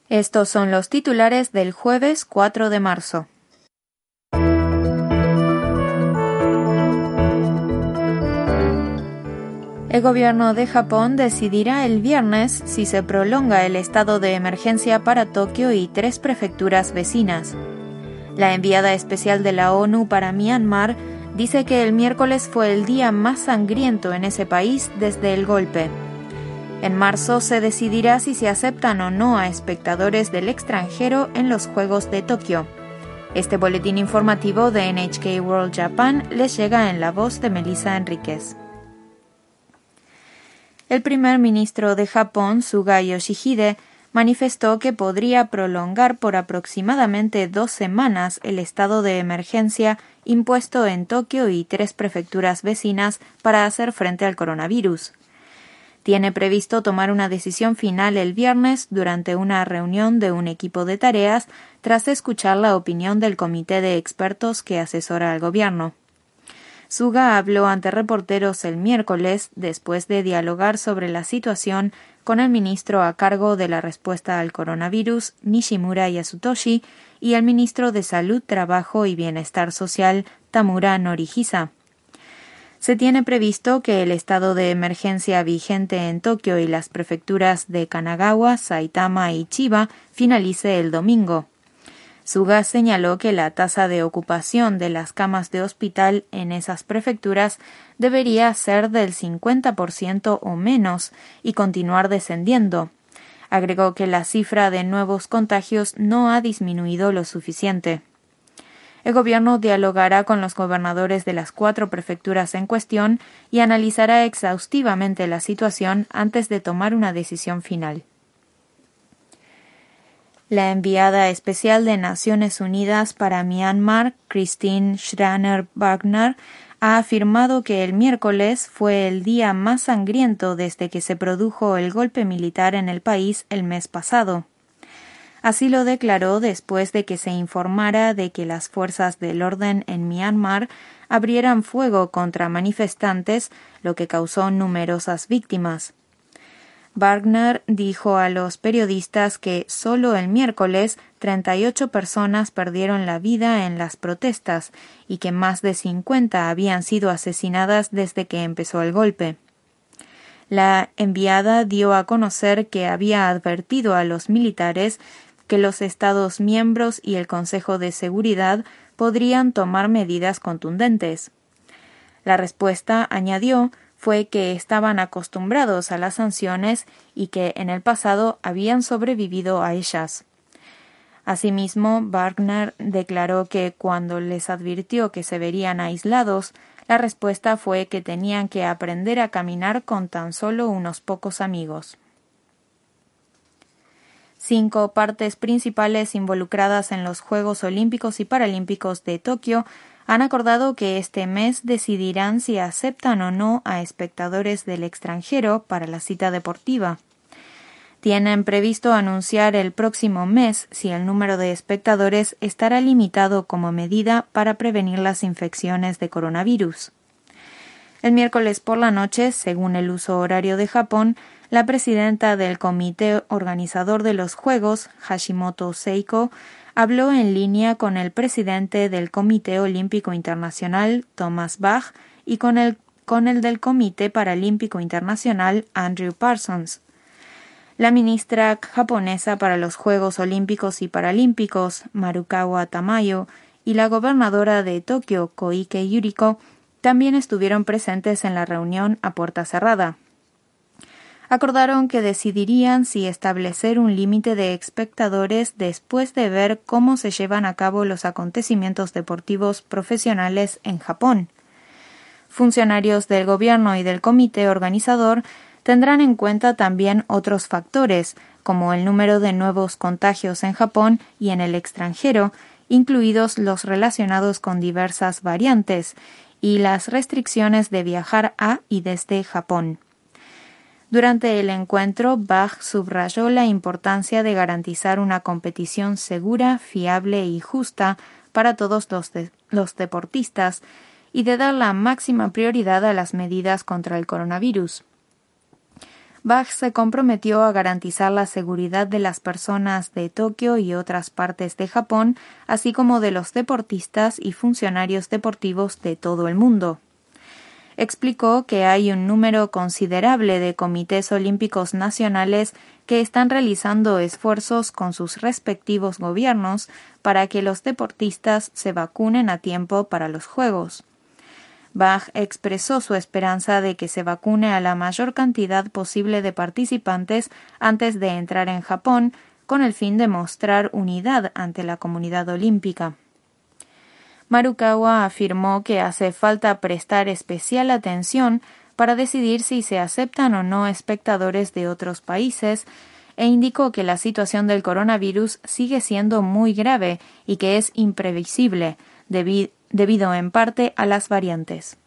Estos son los titulares del jueves 4 de marzo. El gobierno de Japón decidirá el viernes si se prolonga el estado de emergencia para Tokio y 3 prefecturas vecinas. La enviada especial de la ONU para Myanmar dice que el miércoles fue el día más sangriento en ese país desde el golpe. En marzo se decidirá si se aceptan o no a espectadores del extranjero en los Juegos de Tokio. Este boletín informativo de NHK World Japan les llega en la voz de Melissa Enríquez. El primer ministro de Japón, Suga Yoshihide, manifestó que podría prolongar por aproximadamente 2 semanas el estado de emergencia impuesto en Tokio y 3 prefecturas vecinas para hacer frente al coronavirus. Tiene previsto tomar una decisión final el viernes durante una reunión de un equipo de tareas tras escuchar la opinión del comité de expertos que asesora al gobierno. Suga habló ante reporteros el miércoles después de dialogar sobre la situación con el ministro a cargo de la respuesta al coronavirus, Nishimura Yasutoshi, y el ministro de Salud, Trabajo y Bienestar Social, Tamura Norihisa. Se tiene previsto que el estado de emergencia vigente en Tokio y las prefecturas de Kanagawa, Saitama y Chiba finalice el domingo. Suga señaló que la tasa de ocupación de las camas de hospital en esas prefecturas debería ser del 50% o menos y continuar descendiendo. Agregó que la cifra de nuevos contagios no ha disminuido lo suficiente. El gobierno dialogará con los gobernadores de las 4 prefecturas en cuestión y analizará exhaustivamente la situación antes de tomar una decisión final. La enviada especial de Naciones Unidas para Myanmar, Christine Schraner Wagner, ha afirmado que el miércoles fue el día más sangriento desde que se produjo el golpe militar en el país el mes pasado. Así lo declaró después de que se informara de que las fuerzas del orden en Myanmar abrieran fuego contra manifestantes, lo que causó numerosas víctimas. Wagner dijo a los periodistas que solo el miércoles 38 personas perdieron la vida en las protestas y que más de 50 habían sido asesinadas desde que empezó el golpe. La enviada dio a conocer que había advertido a los militares que los Estados miembros y el Consejo de Seguridad podrían tomar medidas contundentes. La respuesta, añadió, fue que estaban acostumbrados a las sanciones y que en el pasado habían sobrevivido a ellas. Asimismo, Wagner declaró que cuando les advirtió que se verían aislados, la respuesta fue que tenían que aprender a caminar con tan solo unos pocos amigos. 5 partes principales involucradas en los Juegos Olímpicos y Paralímpicos de Tokio han acordado que este mes decidirán si aceptan o no a espectadores del extranjero para la cita deportiva. Tienen previsto anunciar el próximo mes si el número de espectadores estará limitado como medida para prevenir las infecciones de coronavirus. El miércoles por la noche, según el uso horario de Japón, la presidenta del comité organizador de los Juegos, Hashimoto Seiko, habló en línea con el presidente del Comité Olímpico Internacional, Thomas Bach, y con el del Comité Paralímpico Internacional, Andrew Parsons. La ministra japonesa para los Juegos Olímpicos y Paralímpicos, Marukawa Tamayo, y la gobernadora de Tokio, Koike Yuriko, también estuvieron presentes en la reunión a puerta cerrada. Acordaron que decidirían si establecer un límite de espectadores después de ver cómo se llevan a cabo los acontecimientos deportivos profesionales en Japón. Funcionarios del gobierno y del comité organizador tendrán en cuenta también otros factores, como el número de nuevos contagios en Japón y en el extranjero, incluidos los relacionados con diversas variantes, y las restricciones de viajar a y desde Japón. Durante el encuentro, Bach subrayó la importancia de garantizar una competición segura, fiable y justa para todos los deportistas y de dar la máxima prioridad a las medidas contra el coronavirus. Bach se comprometió a garantizar la seguridad de las personas de Tokio y otras partes de Japón, así como de los deportistas y funcionarios deportivos de todo el mundo. Explicó que hay un número considerable de comités olímpicos nacionales que están realizando esfuerzos con sus respectivos gobiernos para que los deportistas se vacunen a tiempo para los Juegos. Bach expresó su esperanza de que se vacune a la mayor cantidad posible de participantes antes de entrar en Japón, con el fin de mostrar unidad ante la comunidad olímpica. Marukawa afirmó que hace falta prestar especial atención para decidir si se aceptan o no espectadores de otros países, e indicó que la situación del coronavirus sigue siendo muy grave y que es imprevisible, debido en parte a las variantes.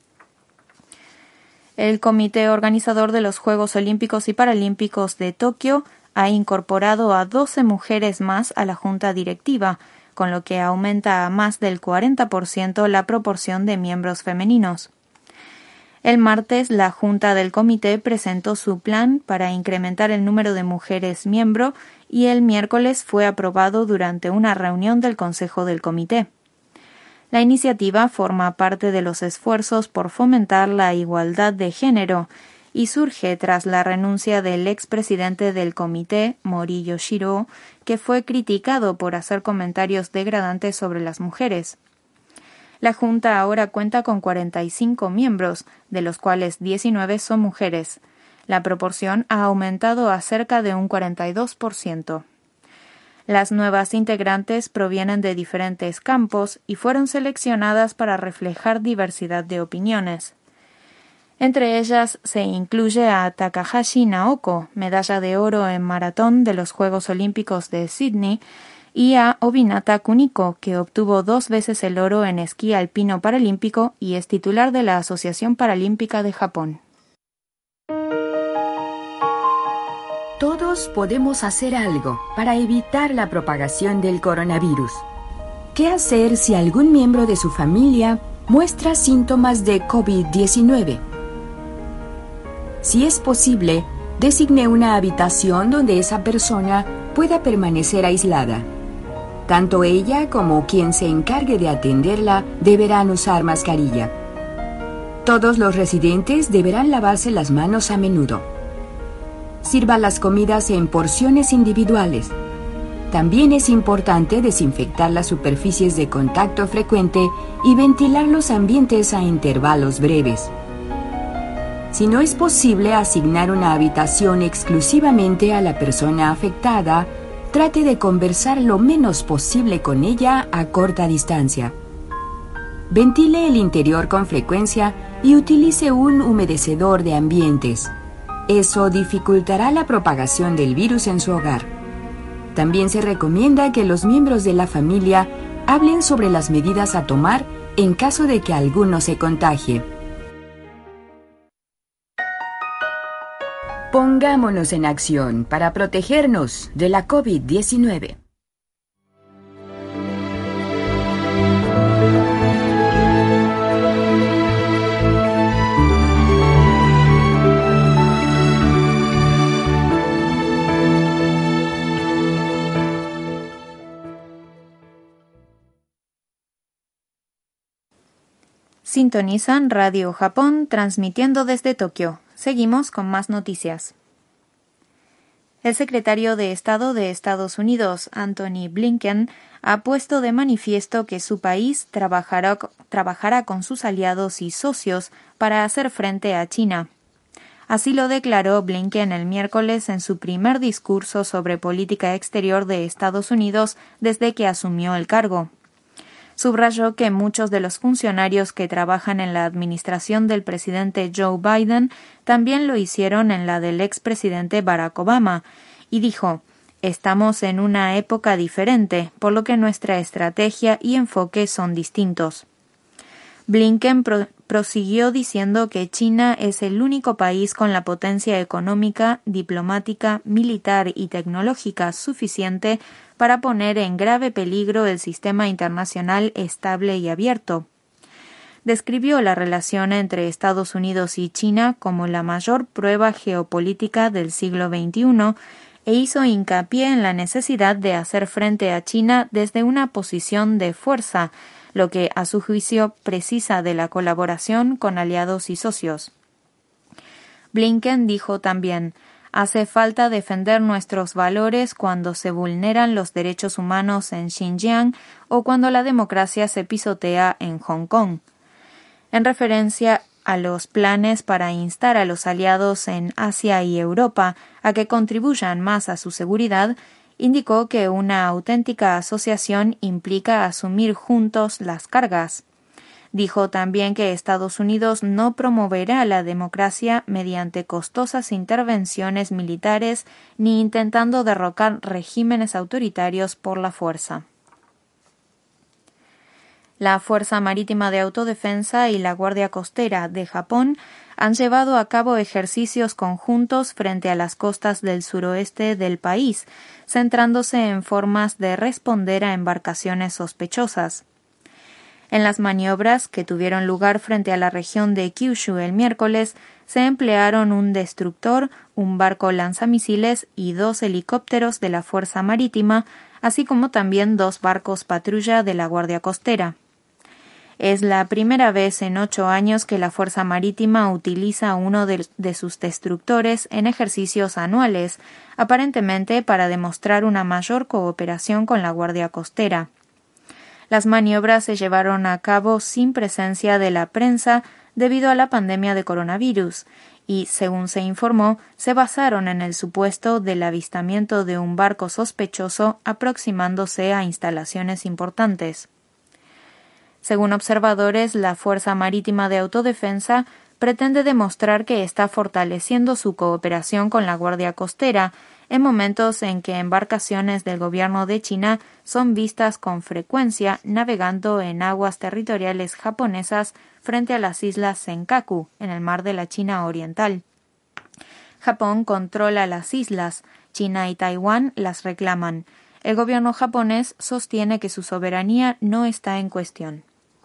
El comité organizador de los Juegos Olímpicos y Paralímpicos de Tokio ha incorporado a 12 mujeres más a la junta directiva, con lo que aumenta a más del 40% la proporción de miembros femeninos. El martes, la junta del comité presentó su plan para incrementar el número de mujeres miembro y el miércoles fue aprobado durante una reunión del Consejo del Comité. La iniciativa forma parte de los esfuerzos por fomentar la igualdad de género y surge tras la renuncia del expresidente del comité, Mori Yoshiro, que fue criticado por hacer comentarios degradantes sobre las mujeres. La Junta ahora cuenta con 45 miembros, de los cuales 19 son mujeres. La proporción ha aumentado a cerca de un 42%. Las nuevas integrantes provienen de diferentes campos y fueron seleccionadas para reflejar diversidad de opiniones. Entre ellas se incluye a Takahashi Naoko, medalla de oro en maratón de los Juegos Olímpicos de Sydney, y a Obinata Kuniko, que obtuvo 2 veces el oro en esquí alpino paralímpico y es titular de la Asociación Paralímpica de Japón. Todos podemos hacer algo para evitar la propagación del coronavirus. ¿Qué hacer si algún miembro de su familia muestra síntomas de COVID-19? Si es posible, designe una habitación donde esa persona pueda permanecer aislada. Tanto ella como quien se encargue de atenderla deberán usar mascarilla. Todos los residentes deberán lavarse las manos a menudo. Sirva las comidas en porciones individuales. También es importante desinfectar las superficies de contacto frecuente y ventilar los ambientes a intervalos breves. Si no es posible asignar una habitación exclusivamente a la persona afectada, trate de conversar lo menos posible con ella a corta distancia. Ventile el interior con frecuencia y utilice un humedecedor de ambientes. Eso dificultará la propagación del virus en su hogar. También se recomienda que los miembros de la familia hablen sobre las medidas a tomar en caso de que alguno se contagie. Pongámonos en acción para protegernos de la COVID-19. Sintonizan Radio Japón transmitiendo desde Tokio. Seguimos con más noticias. El secretario de Estado de Estados Unidos, Antony Blinken, ha puesto de manifiesto que su país trabajará con sus aliados y socios para hacer frente a China. Así lo declaró Blinken el miércoles en su primer discurso sobre política exterior de Estados Unidos desde que asumió el cargo. Subrayó que muchos de los funcionarios que trabajan en la administración del presidente Joe Biden también lo hicieron en la del expresidente Barack Obama, y dijo: «Estamos en una época diferente, por lo que nuestra estrategia y enfoque son distintos». Blinken prosiguió diciendo que China es el único país con la potencia económica, diplomática, militar y tecnológica suficiente para poner en grave peligro el sistema internacional estable y abierto. describió la relación entre Estados Unidos y China como la mayor prueba geopolítica del siglo XXI e hizo hincapié en la necesidad de hacer frente a China desde una posición de fuerza, lo que, a su juicio, precisa de la colaboración con aliados y socios. Blinken dijo también: hace falta defender nuestros valores cuando se vulneran los derechos humanos en Xinjiang o cuando la democracia se pisotea en Hong Kong. En referencia a los planes para instar a los aliados en Asia y Europa a que contribuyan más a su seguridad, indicó que una auténtica asociación implica asumir juntos las cargas. Dijo también que Estados Unidos no promoverá la democracia mediante costosas intervenciones militares ni intentando derrocar regímenes autoritarios por la fuerza. La Fuerza Marítima de Autodefensa y la Guardia Costera de Japón han llevado a cabo ejercicios conjuntos frente a las costas del suroeste del país, centrándose en formas de responder a embarcaciones sospechosas. En las maniobras que tuvieron lugar frente a la región de Kyushu el miércoles, se emplearon un destructor, un barco lanzamisiles y 2 helicópteros de la Fuerza Marítima, así como también 2 barcos patrulla de la Guardia Costera. Es la primera vez en 8 años que la Fuerza Marítima utiliza uno de sus destructores en ejercicios anuales, aparentemente para demostrar una mayor cooperación con la Guardia Costera. Las maniobras se llevaron a cabo sin presencia de la prensa debido a la pandemia de coronavirus y, según se informó, se basaron en el supuesto del avistamiento de un barco sospechoso aproximándose a instalaciones importantes. Según observadores, la Fuerza Marítima de Autodefensa pretende demostrar que está fortaleciendo su cooperación con la Guardia Costera en momentos en que embarcaciones del gobierno de China son vistas con frecuencia navegando en aguas territoriales japonesas frente a las islas Senkaku, en el mar de la China Oriental. Japón controla las islas, China y Taiwán las reclaman. El gobierno japonés sostiene que su soberanía no está en cuestión.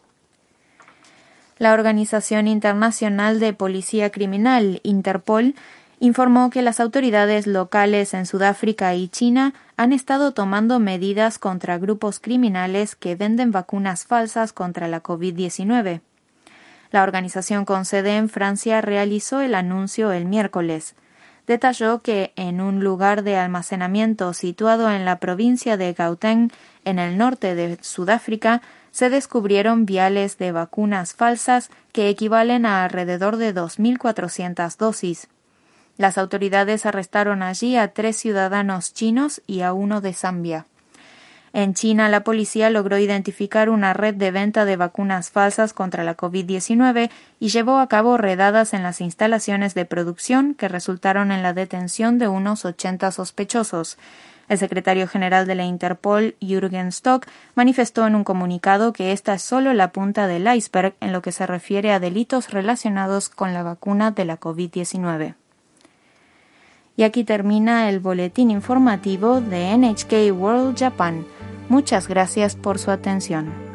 La Organización Internacional de Policía Criminal, Interpol, informó que las autoridades locales en Sudáfrica y China han estado tomando medidas contra grupos criminales que venden vacunas falsas contra la COVID-19. La organización con sede en Francia realizó el anuncio el miércoles. Detalló que en un lugar de almacenamiento situado en la provincia de Gauteng, en el norte de Sudáfrica, se descubrieron viales de vacunas falsas que equivalen a alrededor de 2.400 dosis. Las autoridades arrestaron allí a 3 ciudadanos chinos y a 1 de Zambia. En China, la policía logró identificar una red de venta de vacunas falsas contra la COVID-19 y llevó a cabo redadas en las instalaciones de producción que resultaron en la detención de unos 80 sospechosos. El secretario general de la Interpol, Jürgen Stock, manifestó en un comunicado que esta es solo la punta del iceberg en lo que se refiere a delitos relacionados con la vacuna de la COVID-19. Y aquí termina el boletín informativo de NHK World Japan. Muchas gracias por su atención.